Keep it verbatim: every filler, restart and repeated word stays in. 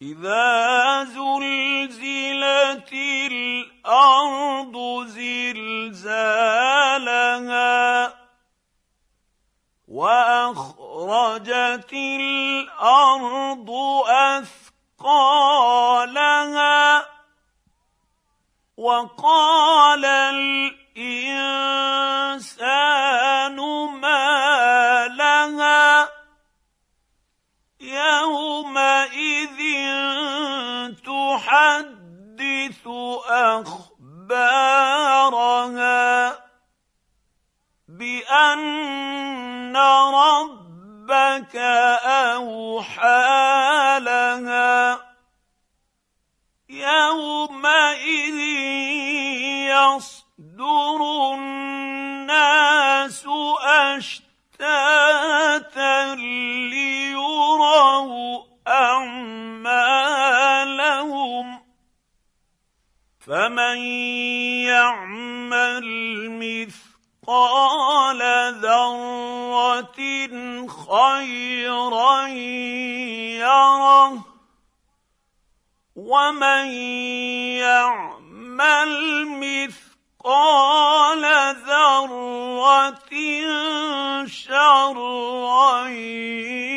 إذا زلزلت الأرض زلزالها وأخرجت الأرض أثقالها وقال الإنسان ما لها يومئذ تحدث أخبارها بأن ربك أوحى لها يومئذ يصدر الناس أشتاتا ليروا أعمالهم فمن يعمل مثقال ذرة خيرا يره ومن يعمل مثقال ذرة شرا